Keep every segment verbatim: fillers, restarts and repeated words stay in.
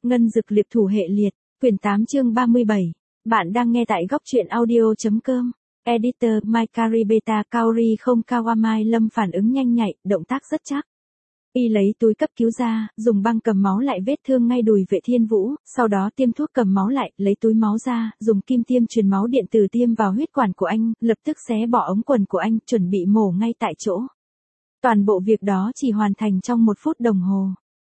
Ngân dực liệp thủ hệ liệt, quyển tám chương ba mươi bảy. Bạn đang nghe tại góc truyện audio.com. Editor Maikari Beta Kaori không Kawamai Lâm phản ứng nhanh nhạy, động tác rất chắc. Y lấy túi cấp cứu ra, dùng băng cầm máu lại vết thương ngay đùi Vệ Thiên Vũ, sau đó tiêm thuốc cầm máu lại, lấy túi máu ra, dùng kim tiêm truyền máu điện tử tiêm vào huyết quản của anh, lập tức xé bỏ ống quần của anh, chuẩn bị mổ ngay tại chỗ. Toàn bộ việc đó chỉ hoàn thành trong một phút đồng hồ.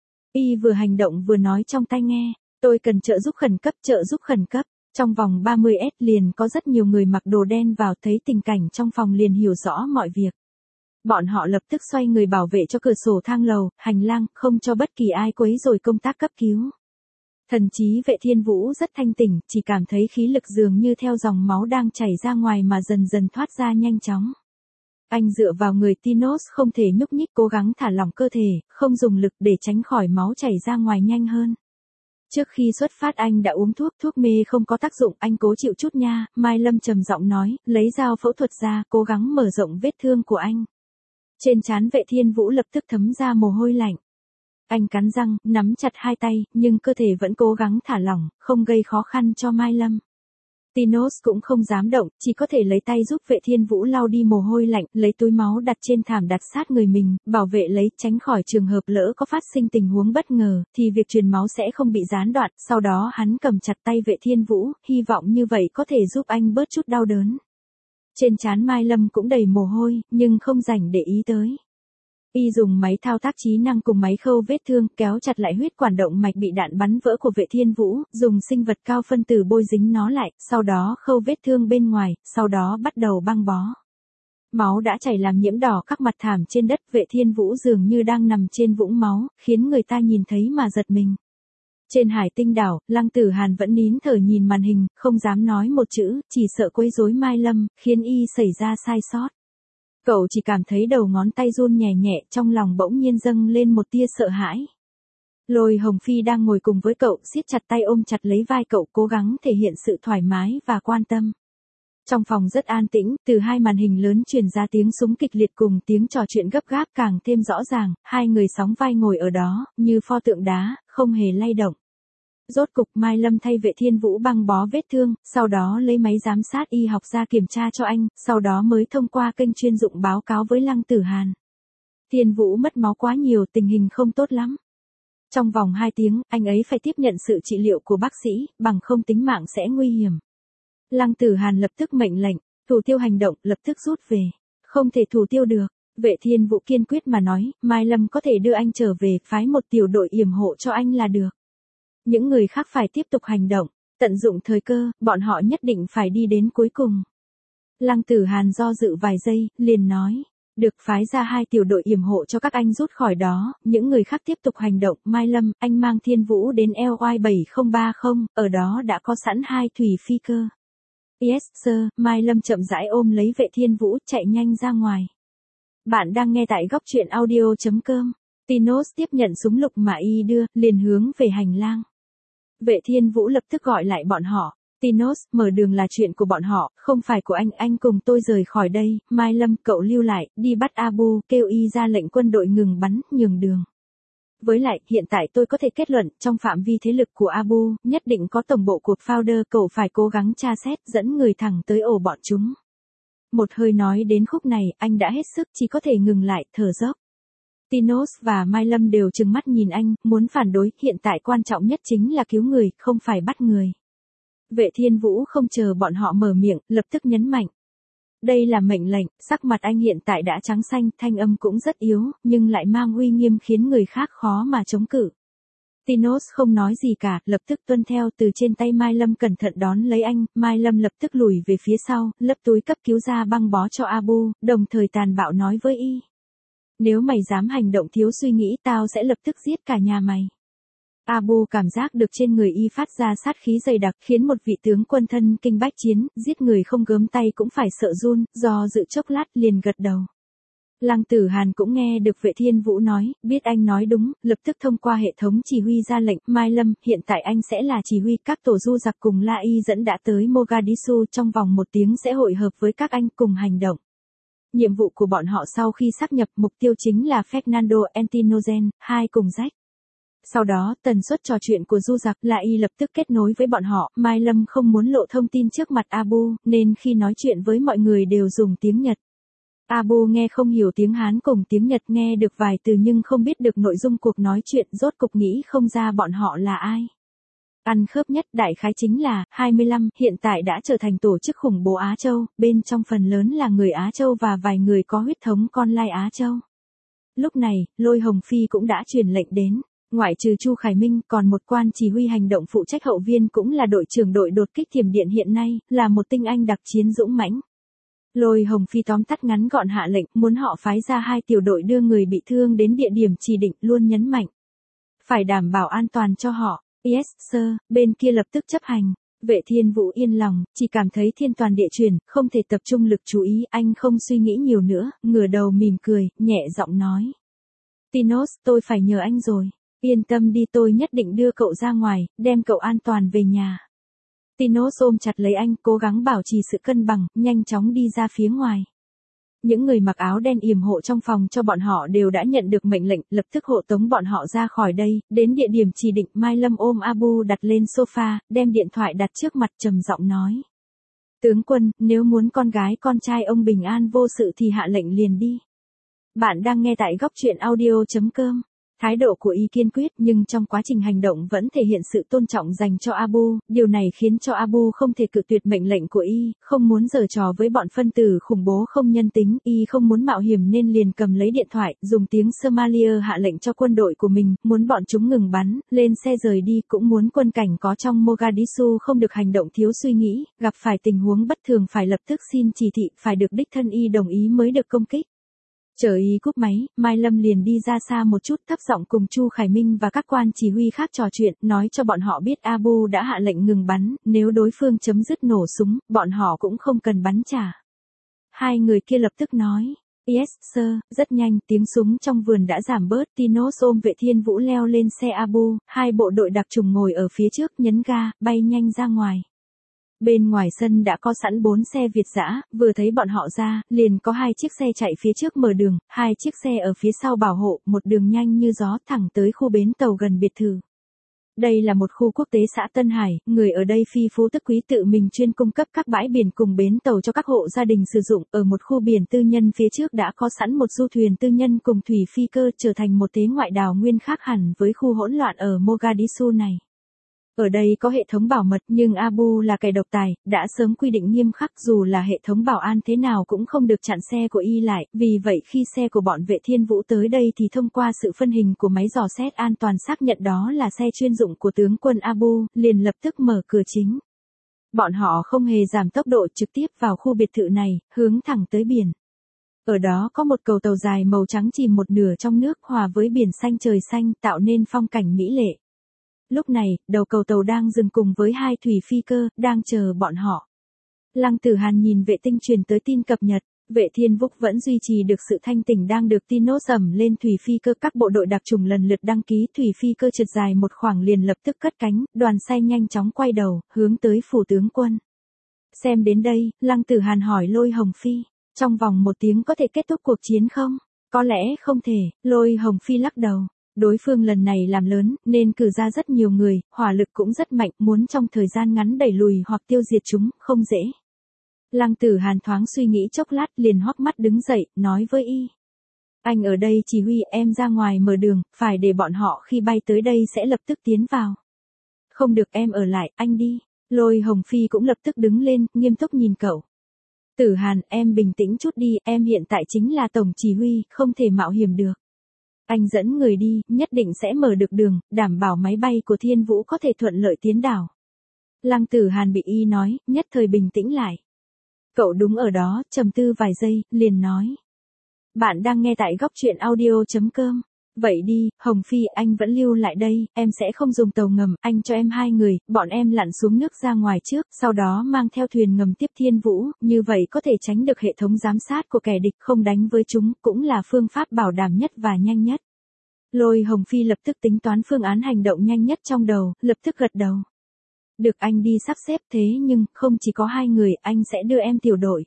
Y vừa hành động vừa nói trong tai nghe, tôi cần trợ giúp khẩn cấp, trợ giúp khẩn cấp. Trong vòng ba mươi mét liền có rất nhiều người mặc đồ đen vào, thấy tình cảnh trong phòng liền hiểu rõ mọi việc. Bọn họ lập tức xoay người bảo vệ cho cửa sổ thang lầu, hành lang, không cho bất kỳ ai quấy rối công tác cấp cứu. Thần trí Vệ Thiên Vũ rất thanh tỉnh, chỉ cảm thấy khí lực dường như theo dòng máu đang chảy ra ngoài mà dần dần thoát ra nhanh chóng. Anh dựa vào người Tinos không thể nhúc nhích, cố gắng thả lỏng cơ thể, không dùng lực để tránh khỏi máu chảy ra ngoài nhanh hơn. Trước khi xuất phát anh đã uống thuốc, thuốc mê không có tác dụng, anh cố chịu chút nha, Mai Lâm trầm giọng nói, lấy dao phẫu thuật ra, cố gắng mở rộng vết thương của anh. Trên trán Vệ Thiên Vũ lập tức thấm ra mồ hôi lạnh. Anh cắn răng, nắm chặt hai tay, nhưng cơ thể vẫn cố gắng thả lỏng, không gây khó khăn cho Mai Lâm. Tinos cũng không dám động, chỉ có thể lấy tay giúp Vệ Thiên Vũ lau đi mồ hôi lạnh, lấy túi máu đặt trên thảm đặt sát người mình, bảo vệ lấy, tránh khỏi trường hợp lỡ có phát sinh tình huống bất ngờ, thì việc truyền máu sẽ không bị gián đoạn. Sau đó hắn cầm chặt tay Vệ Thiên Vũ, hy vọng như vậy có thể giúp anh bớt chút đau đớn. Trên trán Mai Lâm cũng đầy mồ hôi, nhưng không rảnh để ý tới. Y dùng máy thao tác trí năng cùng máy khâu vết thương, kéo chặt lại huyết quản động mạch bị đạn bắn vỡ của Vệ Thiên Vũ, dùng sinh vật cao phân tử bôi dính nó lại, sau đó khâu vết thương bên ngoài, sau đó bắt đầu băng bó. Máu đã chảy làm nhiễm đỏ các mặt thảm trên đất, Vệ Thiên Vũ dường như đang nằm trên vũng máu, khiến người ta nhìn thấy mà giật mình. Trên Hải Tinh đảo, Lăng Tử Hàn vẫn nín thở nhìn màn hình, không dám nói một chữ, chỉ sợ quấy rối Mai Lâm, khiến y xảy ra sai sót. Cậu chỉ cảm thấy đầu ngón tay run nhẹ nhẹ, trong lòng bỗng nhiên dâng lên một tia sợ hãi. Lôi Hồng Phi đang ngồi cùng với cậu, siết chặt tay ôm chặt lấy vai cậu, cố gắng thể hiện sự thoải mái và quan tâm. Trong phòng rất an tĩnh, từ hai màn hình lớn truyền ra tiếng súng kịch liệt cùng tiếng trò chuyện gấp gáp càng thêm rõ ràng, hai người sóng vai ngồi ở đó, như pho tượng đá, không hề lay động. Rốt cục Mai Lâm thay Vệ Thiên Vũ băng bó vết thương, sau đó lấy máy giám sát y học ra kiểm tra cho anh, sau đó mới thông qua kênh chuyên dụng báo cáo với Lăng Tử Hàn. Thiên Vũ mất máu quá nhiều, tình hình không tốt lắm. Trong vòng hai tiếng, anh ấy phải tiếp nhận sự trị liệu của bác sĩ, bằng không tính mạng sẽ nguy hiểm. Lăng Tử Hàn lập tức mệnh lệnh, thủ tiêu hành động, lập tức rút về. Không thể thủ tiêu được. Vệ Thiên Vũ kiên quyết mà nói, Mai Lâm có thể đưa anh trở về, phái một tiểu đội yểm hộ cho anh là được. Những người khác phải tiếp tục hành động, tận dụng thời cơ, bọn họ nhất định phải đi đến cuối cùng. Lăng Tử Hàn do dự vài giây, liền nói, được, phái ra hai tiểu đội yểm hộ cho các anh rút khỏi đó, những người khác tiếp tục hành động. Mai Lâm, anh mang Thiên Vũ đến L Y bảy không ba không, ở đó đã có sẵn hai thủy phi cơ. Yes sir, Mai Lâm chậm rãi ôm lấy Vệ Thiên Vũ, chạy nhanh ra ngoài. Bạn đang nghe tại góc truyện audio.com. Tinos tiếp nhận súng lục mà y đưa, liền hướng về hành lang. Vệ Thiên Vũ lập tức gọi lại bọn họ. Tinos, mở đường là chuyện của bọn họ, không phải của anh, anh cùng tôi rời khỏi đây. Mai Lâm, cậu lưu lại, đi bắt Abu, kêu y ra lệnh quân đội ngừng bắn, nhường đường. Với lại, hiện tại tôi có thể kết luận, trong phạm vi thế lực của Abu, nhất định có tổng bộ của Founder, cậu phải cố gắng tra xét, dẫn người thẳng tới ổ bọn chúng. Một hơi nói đến khúc này, anh đã hết sức, chỉ có thể ngừng lại, thở dốc. Tinos và Mai Lâm đều trừng mắt nhìn anh, muốn phản đối, hiện tại quan trọng nhất chính là cứu người, không phải bắt người. Vệ Thiên Vũ không chờ bọn họ mở miệng, lập tức nhấn mạnh. Đây là mệnh lệnh, sắc mặt anh hiện tại đã trắng xanh, thanh âm cũng rất yếu, nhưng lại mang uy nghiêm khiến người khác khó mà chống cự. Tinos không nói gì cả, lập tức tuân theo, từ trên tay Mai Lâm cẩn thận đón lấy anh, Mai Lâm lập tức lùi về phía sau, lấp túi cấp cứu ra băng bó cho Abu, đồng thời tàn bạo nói với y. Nếu mày dám hành động thiếu suy nghĩ, tao sẽ lập tức giết cả nhà mày. Abu cảm giác được trên người y phát ra sát khí dày đặc, khiến một vị tướng quân thân kinh bách chiến, giết người không gớm tay cũng phải sợ run, do dự chốc lát liền gật đầu. Lăng Tử Hàn cũng nghe được Vệ Thiên Vũ nói, biết anh nói đúng, lập tức thông qua hệ thống chỉ huy ra lệnh, Mai Lâm, hiện tại anh sẽ là chỉ huy, các tổ du giặc cùng La Y dẫn đã tới Mogadishu, trong vòng một tiếng sẽ hội hợp với các anh cùng hành động. Nhiệm vụ của bọn họ sau khi xác nhập, mục tiêu chính là Fernando Antinogen, hai cùng rách. Sau đó, tần suất trò chuyện của Du Giặc La Y lập tức kết nối với bọn họ, Mai Lâm không muốn lộ thông tin trước mặt Abu, nên khi nói chuyện với mọi người đều dùng tiếng Nhật. Abu nghe không hiểu tiếng Hán cùng tiếng Nhật, nghe được vài từ nhưng không biết được nội dung cuộc nói chuyện, rốt cục nghĩ không ra bọn họ là ai. Ăn khớp nhất đại khái chính là, hai mươi lăm, hiện tại đã trở thành tổ chức khủng bố Á Châu, bên trong phần lớn là người Á Châu và vài người có huyết thống con lai Á Châu. Lúc này, Lôi Hồng Phi cũng đã truyền lệnh đến. Ngoại trừ Chu Khải Minh, còn một quan chỉ huy hành động phụ trách hậu viên cũng là đội trưởng đội đột kích thiểm điện hiện nay, là một tinh anh đặc chiến dũng mãnh. Lôi Hồng Phi tóm tắt ngắn gọn hạ lệnh, muốn họ phái ra hai tiểu đội đưa người bị thương đến địa điểm chỉ định, luôn nhấn mạnh. Phải đảm bảo an toàn cho họ. Yes, sir, bên kia lập tức chấp hành. Vệ Thiên Vũ yên lòng, chỉ cảm thấy thiên toàn địa chuyển, không thể tập trung lực chú ý, anh không suy nghĩ nhiều nữa, ngửa đầu mỉm cười, nhẹ giọng nói. Tinos, tôi phải nhờ anh rồi. Yên tâm đi, tôi nhất định đưa cậu ra ngoài, đem cậu an toàn về nhà. Tinos ôm chặt lấy anh, cố gắng bảo trì sự cân bằng, nhanh chóng đi ra phía ngoài. Những người mặc áo đen yểm hộ trong phòng cho bọn họ đều đã nhận được mệnh lệnh, lập tức hộ tống bọn họ ra khỏi đây, đến địa điểm chỉ định. Mai Lâm ôm Abu đặt lên sofa, đem điện thoại đặt trước mặt, trầm giọng nói. Tướng quân, nếu muốn con gái con trai ông bình an vô sự thì hạ lệnh liền đi. Bạn đang nghe tại góc truyện audio chấm com. Thái độ của Y kiên quyết, nhưng trong quá trình hành động vẫn thể hiện sự tôn trọng dành cho Abu, điều này khiến cho Abu không thể cự tuyệt mệnh lệnh của Y, không muốn giở trò với bọn phân tử khủng bố không nhân tính, Y không muốn mạo hiểm nên liền cầm lấy điện thoại, dùng tiếng Somalia hạ lệnh cho quân đội của mình, muốn bọn chúng ngừng bắn, lên xe rời đi, cũng muốn quân cảnh có trong Mogadishu không được hành động thiếu suy nghĩ, gặp phải tình huống bất thường phải lập tức xin chỉ thị, phải được đích thân Y đồng ý mới được công kích. Chờ Y cúp máy, Mai Lâm liền đi ra xa một chút, thấp giọng cùng Chu Khải Minh và các quan chỉ huy khác trò chuyện, nói cho bọn họ biết Abu đã hạ lệnh ngừng bắn, nếu đối phương chấm dứt nổ súng, bọn họ cũng không cần bắn trả. Hai người kia lập tức nói, yes sir, rất nhanh, tiếng súng trong vườn đã giảm bớt, Tinos ôm Vệ Thiên Vũ leo lên xe Abu, hai bộ đội đặc trùng ngồi ở phía trước, nhấn ga, bay nhanh ra ngoài. Bên ngoài sân đã có sẵn bốn xe Việt dã, vừa thấy bọn họ ra, liền có hai chiếc xe chạy phía trước mở đường, hai chiếc xe ở phía sau bảo hộ, một đường nhanh như gió thẳng tới khu bến tàu gần biệt thự. Đây là một khu quốc tế xã Tân Hải, người ở đây phi phú tức quý tự mình chuyên cung cấp các bãi biển cùng bến tàu cho các hộ gia đình sử dụng, ở một khu biển tư nhân phía trước đã có sẵn một du thuyền tư nhân cùng thủy phi cơ, trở thành một thế ngoại đảo nguyên khác hẳn với khu hỗn loạn ở Mogadishu này. Ở đây có hệ thống bảo mật nhưng Abu là kẻ độc tài, đã sớm quy định nghiêm khắc dù là hệ thống bảo an thế nào cũng không được chặn xe của Y lại, vì vậy khi xe của bọn Vệ Thiên Vũ tới đây thì thông qua sự phân hình của máy dò xét an toàn xác nhận đó là xe chuyên dụng của tướng quân Abu, liền lập tức mở cửa chính. Bọn họ không hề giảm tốc độ, trực tiếp vào khu biệt thự này, hướng thẳng tới biển. Ở đó có một cầu tàu dài màu trắng chìm một nửa trong nước hòa với biển xanh trời xanh tạo nên phong cảnh mỹ lệ. Lúc này, đầu cầu tàu đang dừng cùng với hai thủy phi cơ, đang chờ bọn họ. Lăng Tử Hàn nhìn vệ tinh truyền tới tin cập nhật, Vệ Thiên Vũ vẫn duy trì được sự thanh tỉnh đang được Tinos ẩm lên thủy phi cơ, các bộ đội đặc trùng lần lượt đăng ký, thủy phi cơ trượt dài một khoảng liền lập tức cất cánh, đoàn xe nhanh chóng quay đầu, hướng tới phủ tướng quân. Xem đến đây, Lăng Tử Hàn hỏi Lôi Hồng Phi, trong vòng một tiếng có thể kết thúc cuộc chiến không? Có lẽ không thể, Lôi Hồng Phi lắc đầu. Đối phương lần này làm lớn, nên cử ra rất nhiều người, hỏa lực cũng rất mạnh, muốn trong thời gian ngắn đẩy lùi hoặc tiêu diệt chúng, không dễ. Lăng Tử Hàn thoáng suy nghĩ chốc lát liền hoắc mắt đứng dậy, nói với Y. Anh ở đây chỉ huy, em ra ngoài mở đường, phải để bọn họ khi bay tới đây sẽ lập tức tiến vào. Không được, em ở lại, anh đi. Lôi Hồng Phi cũng lập tức đứng lên, nghiêm túc nhìn cậu. Tử Hàn, em bình tĩnh chút đi, em hiện tại chính là tổng chỉ huy, không thể mạo hiểm được. Anh dẫn người đi, nhất định sẽ mở được đường, đảm bảo máy bay của Thiên Vũ có thể thuận lợi tiến đảo. Lăng Tử Hàn bị Y nói, nhất thời bình tĩnh lại. Cậu đúng ở đó, trầm tư vài giây, liền nói. Bạn đang nghe tại góc truyện audio chấm com. Vậy đi, Hồng Phi, anh vẫn lưu lại đây, em sẽ không dùng tàu ngầm, anh cho em hai người, bọn em lặn xuống nước ra ngoài trước, sau đó mang theo thuyền ngầm tiếp Thiên Vũ, như vậy có thể tránh được hệ thống giám sát của kẻ địch, không đánh với chúng, cũng là phương pháp bảo đảm nhất và nhanh nhất. Lôi Hồng Phi lập tức tính toán phương án hành động nhanh nhất trong đầu, lập tức gật đầu. Được, anh đi sắp xếp, thế nhưng, không chỉ có hai người, anh sẽ đưa em tiểu đội.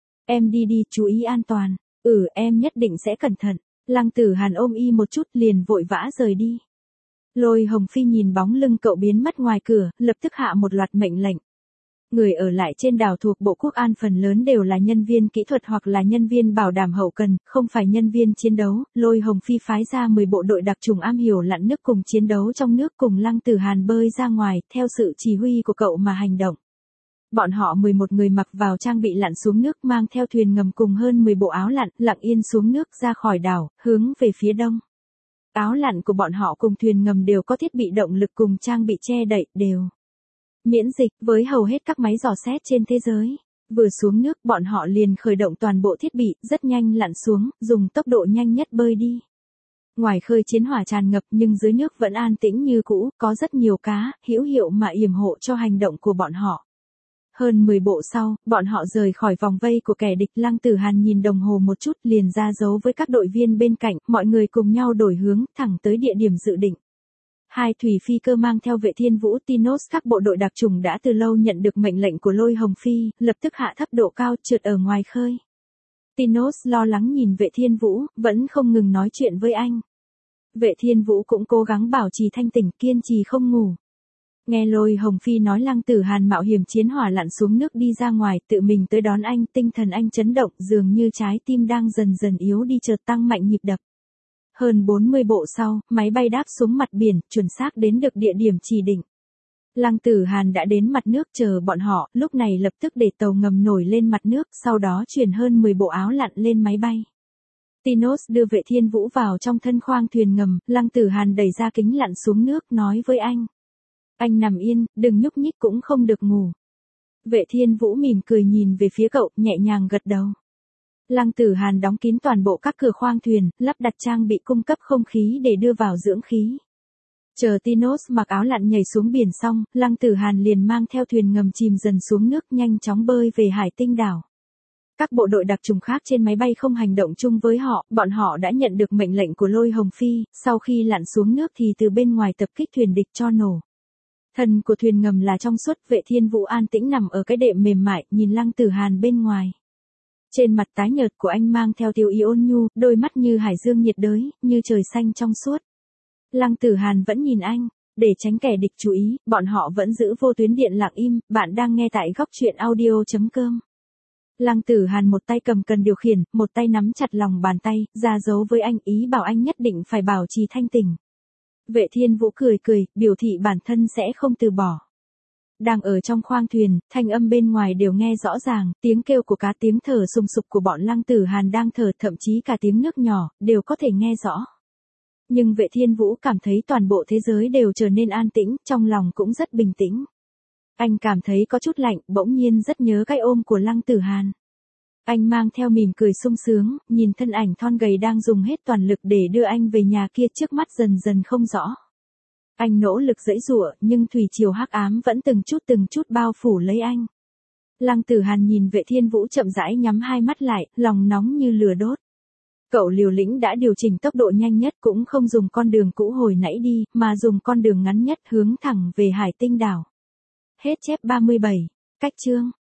Em đi đi, chú ý an toàn. Ừ, em nhất định sẽ cẩn thận. Lăng Tử Hàn ôm Y một chút liền vội vã rời đi. Lôi Hồng Phi nhìn bóng lưng cậu biến mất ngoài cửa, lập tức hạ một loạt mệnh lệnh. Người ở lại trên đảo thuộc Bộ Quốc an phần lớn đều là nhân viên kỹ thuật hoặc là nhân viên bảo đảm hậu cần, không phải nhân viên chiến đấu. Lôi Hồng Phi phái ra mười bộ đội đặc chủng am hiểu lặn nước cùng chiến đấu trong nước cùng Lăng Tử Hàn bơi ra ngoài, theo sự chỉ huy của cậu mà hành động. Bọn họ mười một người mặc vào trang bị lặn xuống nước, mang theo thuyền ngầm cùng hơn mười bộ áo lặn, lặng yên xuống nước ra khỏi đảo, hướng về phía đông. Áo lặn của bọn họ cùng thuyền ngầm đều có thiết bị động lực cùng trang bị che đậy, đều miễn dịch với hầu hết các máy dò xét trên thế giới. Vừa xuống nước bọn họ liền khởi động toàn bộ thiết bị, rất nhanh lặn xuống, dùng tốc độ nhanh nhất bơi đi. Ngoài khơi chiến hỏa tràn ngập nhưng dưới nước vẫn an tĩnh như cũ, có rất nhiều cá, hữu hiệu mà yểm hộ cho hành động của bọn họ. Hơn mười bộ sau, bọn họ rời khỏi vòng vây của kẻ địch. Lăng Tử Hàn nhìn đồng hồ một chút liền ra dấu với các đội viên bên cạnh, mọi người cùng nhau đổi hướng, thẳng tới địa điểm dự định. Hai thủy phi cơ mang theo Vệ Thiên Vũ, Tinos, các bộ đội đặc chủng đã từ lâu nhận được mệnh lệnh của Lôi Hồng Phi, lập tức hạ thấp độ cao trượt ở ngoài khơi. Tinos lo lắng nhìn Vệ Thiên Vũ, vẫn không ngừng nói chuyện với anh. Vệ Thiên Vũ cũng cố gắng bảo trì thanh tỉnh, kiên trì không ngủ. Nghe Lôi Hồng Phi nói Lăng Tử Hàn mạo hiểm chiến hỏa lặn xuống nước đi ra ngoài, tự mình tới đón anh, tinh thần anh chấn động, dường như trái tim đang dần dần yếu đi chợt tăng mạnh nhịp đập. Hơn bốn mươi bộ sau, máy bay đáp xuống mặt biển, chuẩn xác đến được địa điểm chỉ định. Lăng Tử Hàn đã đến mặt nước chờ bọn họ, lúc này lập tức để tàu ngầm nổi lên mặt nước, sau đó chuyển hơn mười bộ áo lặn lên máy bay. Tinos đưa Vệ Thiên Vũ vào trong thân khoang thuyền ngầm, Lăng Tử Hàn đẩy ra kính lặn xuống nước, nói với anh. Anh nằm yên, đừng nhúc nhích cũng không được ngủ. Vệ Thiên Vũ mỉm cười nhìn về phía cậu, nhẹ nhàng gật đầu. Lăng Tử Hàn đóng kín toàn bộ các cửa khoang thuyền, lắp đặt trang bị cung cấp không khí để đưa vào dưỡng khí. Chờ Tinos mặc áo lặn nhảy xuống biển xong, Lăng Tử Hàn liền mang theo thuyền ngầm chìm dần xuống nước, nhanh chóng bơi về Hải Tinh đảo. Các bộ đội đặc chủng khác trên máy bay không hành động chung với họ, bọn họ đã nhận được mệnh lệnh của Lôi Hồng Phi, sau khi lặn xuống nước thì từ bên ngoài tập kích thuyền địch cho nổ. Thân của thuyền ngầm là trong suốt. Vệ Thiên Vũ an tĩnh nằm ở cái đệm mềm mại, nhìn Lăng Tử Hàn bên ngoài. Trên mặt tái nhợt của anh mang theo tiêu ý ôn nhu, đôi mắt như hải dương nhiệt đới, như trời xanh trong suốt. Lăng Tử Hàn vẫn nhìn anh, để tránh kẻ địch chú ý, bọn họ vẫn giữ vô tuyến điện lặng im. Bạn đang nghe tại góc truyện audio chấm com. Lăng Tử Hàn một tay cầm cần điều khiển, một tay nắm chặt lòng bàn tay, ra dấu với anh, ý bảo anh nhất định phải bảo trì thanh tỉnh. Vệ Thiên Vũ cười cười, biểu thị bản thân sẽ không từ bỏ. Đang ở trong khoang thuyền, thanh âm bên ngoài đều nghe rõ ràng, tiếng kêu của cá, tiếng thở sùng sục của bọn Lăng Tử Hàn đang thở, thậm chí cả tiếng nước nhỏ, đều có thể nghe rõ. Nhưng Vệ Thiên Vũ cảm thấy toàn bộ thế giới đều trở nên an tĩnh, trong lòng cũng rất bình tĩnh. Anh cảm thấy có chút lạnh, bỗng nhiên rất nhớ cái ôm của Lăng Tử Hàn. Anh mang theo mỉm cười sung sướng, nhìn thân ảnh thon gầy đang dùng hết toàn lực để đưa anh về nhà kia trước mắt dần dần không rõ. Anh nỗ lực giãy giụa, nhưng thủy triều hắc ám vẫn từng chút từng chút bao phủ lấy anh. Lăng Tử Hàn nhìn Vệ Thiên Vũ chậm rãi nhắm hai mắt lại, lòng nóng như lửa đốt. Cậu liều lĩnh đã điều chỉnh tốc độ nhanh nhất, cũng không dùng con đường cũ hồi nãy đi, mà dùng con đường ngắn nhất hướng thẳng về Hải Tinh đảo. Hết chép ba mươi bảy. Cách chương